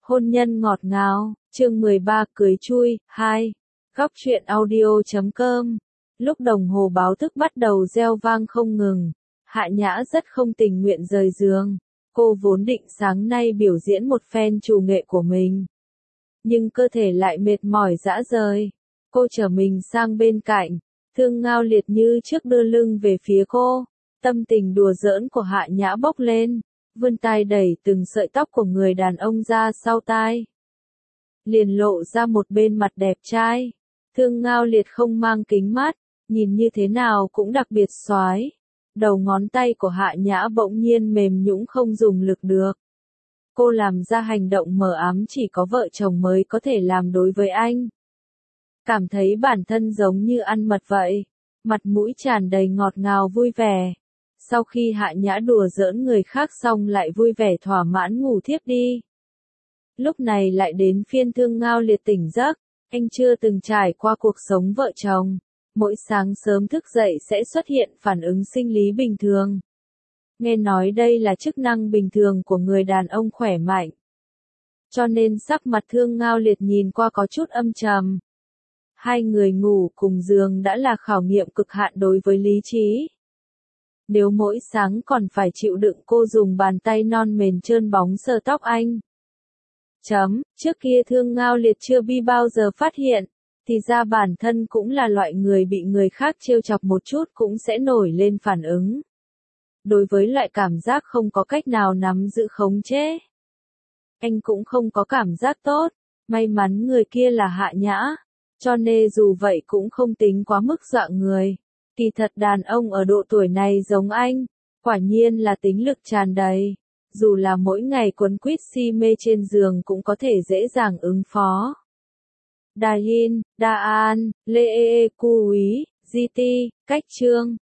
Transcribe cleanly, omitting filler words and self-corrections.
Hôn nhân ngọt ngào, chương 13 cưới chui, 2. Góc truyện audio.com. Lúc đồng hồ báo thức bắt đầu reo vang không ngừng, Hạ Nhã rất không tình nguyện rời giường. Cô vốn định sáng nay biểu diễn một phen trù nghệ của mình, nhưng cơ thể lại mệt mỏi rã rời. Cô trở mình sang bên cạnh, Thương Ngao Liệt như trước đưa lưng về phía cô. Tâm tình đùa giỡn của Hạ Nhã bốc lên, vươn tay đẩy từng sợi tóc của người đàn ông ra sau tai, liền lộ ra một bên mặt đẹp trai. Thương Ngao Liệt không mang kính mát, nhìn như thế nào cũng đặc biệt xoái. Đầu ngón tay của Hạ Nhã bỗng nhiên mềm nhũn không dùng lực được. Cô làm ra hành động mờ ám chỉ có vợ chồng mới có thể làm đối với anh. Cảm thấy bản thân giống như ăn mật vậy, mặt mũi tràn đầy ngọt ngào vui vẻ. Sau khi Hạ Nhã đùa giỡn người khác xong lại vui vẻ thỏa mãn ngủ thiếp đi. Lúc này lại đến phiên Thương Ngao Liệt tỉnh giấc, anh chưa từng trải qua cuộc sống vợ chồng. Mỗi sáng sớm thức dậy sẽ xuất hiện phản ứng sinh lý bình thường. Nghe nói đây là chức năng bình thường của người đàn ông khỏe mạnh. Cho nên sắc mặt Thương Ngao Liệt nhìn qua có chút âm trầm. Hai người ngủ cùng giường đã là khảo nghiệm cực hạn đối với lý trí. Nếu mỗi sáng còn phải chịu đựng cô dùng bàn tay non mềm trơn bóng sờ tóc anh. Trước kia Thương Ngao Liệt chưa bao giờ phát hiện, thì ra bản thân cũng là loại người bị người khác trêu chọc một chút cũng sẽ nổi lên phản ứng. Đối với loại cảm giác không có cách nào nắm giữ khống chế, anh cũng không có cảm giác tốt. May mắn người kia là Hạ Nhã, cho nên dù vậy cũng không tính quá mức dọa người. Kỳ thật đàn ông ở độ tuổi này giống anh, quả nhiên là tính lực tràn đầy. Dù là mỗi ngày quấn quýt si mê trên giường cũng có thể dễ dàng ứng phó. Đà Hin, Đà An, Lê Ê Cú Úy, GT, Cách Trương.